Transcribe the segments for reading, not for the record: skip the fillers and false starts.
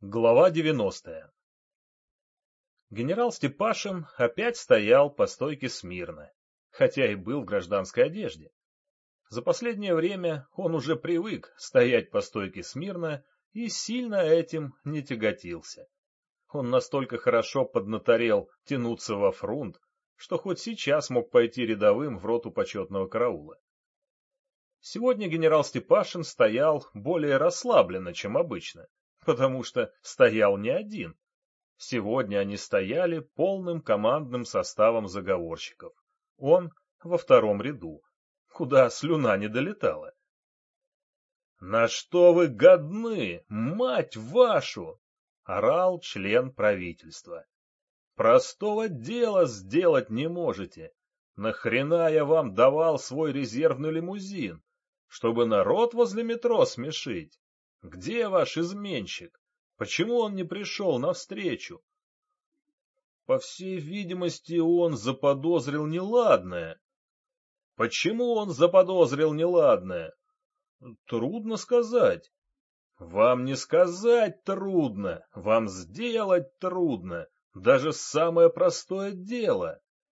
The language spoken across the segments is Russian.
Глава 90. Генерал Степашин опять стоял по стойке смирно, хотя и был в гражданской одежде. За последнее время он уже привык стоять по стойке смирно и сильно этим не тяготился. Он настолько хорошо поднаторел тянуться во фрунт, что хоть сейчас мог пойти рядовым в роту почетного караула. Сегодня генерал Степашин стоял более расслабленно, чем обычно, потому что стоял не один. Сегодня они стояли полным командным составом заговорщиков. Он во втором ряду, куда слюна не долетала. «На что вы годны, мать вашу!» — орал член правительства. «Простого дела сделать не можете. Нахрена я вам давал свой резервный лимузин? Чтобы народ возле метро смешить? Где ваш изменщик? Почему он не пришел навстречу?» По всей видимости, он заподозрил неладное. Почему он заподозрил неладное? Трудно сказать. Вам не сказать трудно, вам сделать трудно, даже самое простое дело.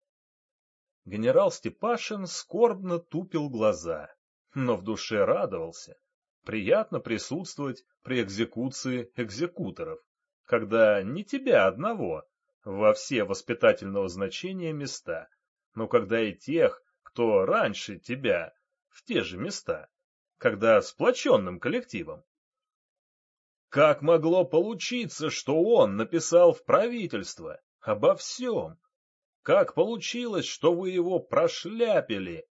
Генерал Степашин скорбно тупил глаза, но в душе радовался. Приятно присутствовать при экзекуции экзекуторов, когда не тебя одного, во все воспитательного значения места, но когда и тех, кто раньше тебя, в те же места, когда сплоченным коллективом. Как могло получиться, что он написал в правительство обо всем? Как получилось, что вы его прошляпили?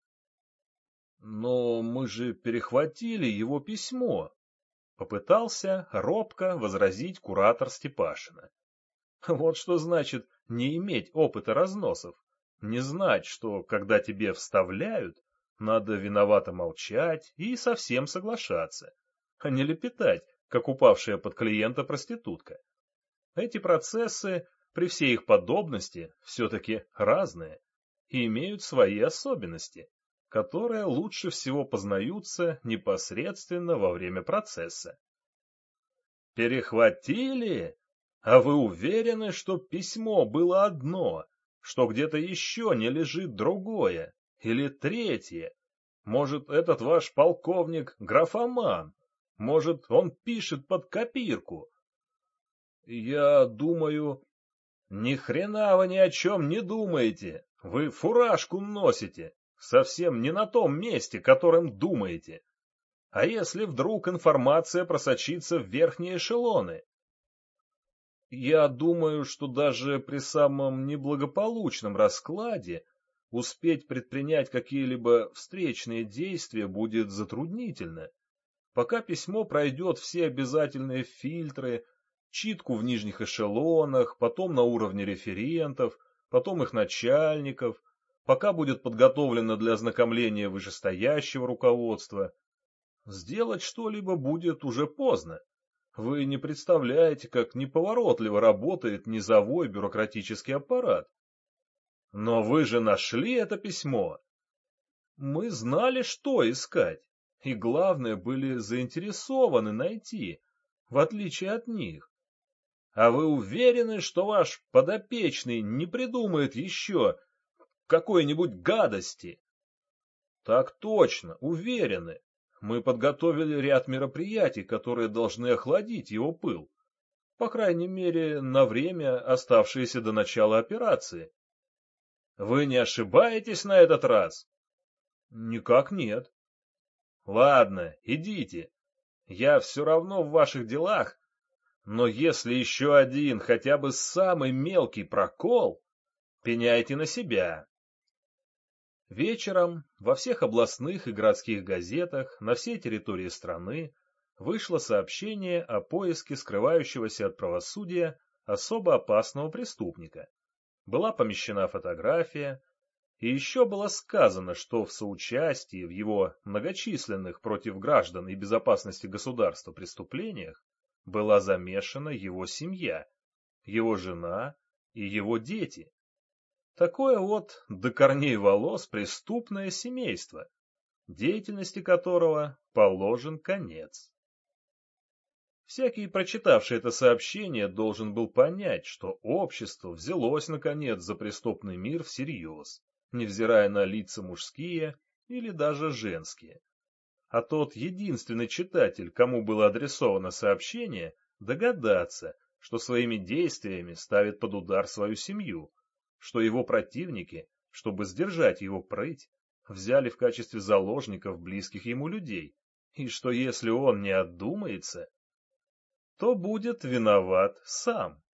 Но мы же перехватили его письмо, попытался робко возразить куратор Степашина. Вот что значит не иметь опыта разносов, не знать, что, когда тебе вставляют, надо виновато молчать и совсем соглашаться, а не лепетать, как упавшая под клиента проститутка. Эти процессы, при всей их подобности, все-таки разные и имеют свои особенности, которые лучше всего познаются непосредственно во время процесса. Перехватили? А вы уверены, что письмо было одно, что где-то еще не лежит другое или третье? Может, этот ваш полковник графоман? Может, он пишет под копирку? Я думаю... Ни хрена вы ни о чем не думаете. Вы фуражку носите, совсем не на том месте, которым думаете. А если вдруг информация просочится в верхние эшелоны? Я думаю, что даже при самом неблагополучном раскладе успеть предпринять какие-либо встречные действия будет затруднительно. Пока письмо пройдет все обязательные фильтры, читку в нижних эшелонах, потом на уровне референтов, потом их начальников, пока будет подготовлено для ознакомления вышестоящего руководства, сделать что-либо будет уже поздно. Вы не представляете, как неповоротливо работает низовой бюрократический аппарат. Но вы же нашли это письмо. Мы знали, что искать, и, главное, были заинтересованы найти, в отличие от них. А вы уверены, что ваш подопечный не придумает еще какой-нибудь гадости? Так точно, уверены. Мы подготовили ряд мероприятий, которые должны охладить его пыл. По крайней мере, на время, оставшееся до начала операции. Вы не ошибаетесь на этот раз? Никак нет. Ладно, идите. Я все равно в ваших делах, но если еще один, хотя бы самый мелкий прокол, пеняйте на себя. Вечером во всех областных и городских газетах на всей территории страны вышло сообщение о поиске скрывающегося от правосудия особо опасного преступника. Была помещена фотография, и еще было сказано, что в соучастии в его многочисленных против граждан и безопасности государства преступлениях была замешана его семья, его жена и его дети. Такое вот до корней волос преступное семейство, деятельности которого положен конец. Всякий, прочитавший это сообщение, должен был понять, что общество взялось, наконец, за преступный мир всерьез, невзирая на лица мужские или даже женские. А тот единственный читатель, кому было адресовано сообщение, догадаться, что своими действиями ставит под удар свою семью, что его противники, чтобы сдержать его прыть, взяли в качестве заложников близких ему людей, и что если он не отдумается, то будет виноват сам.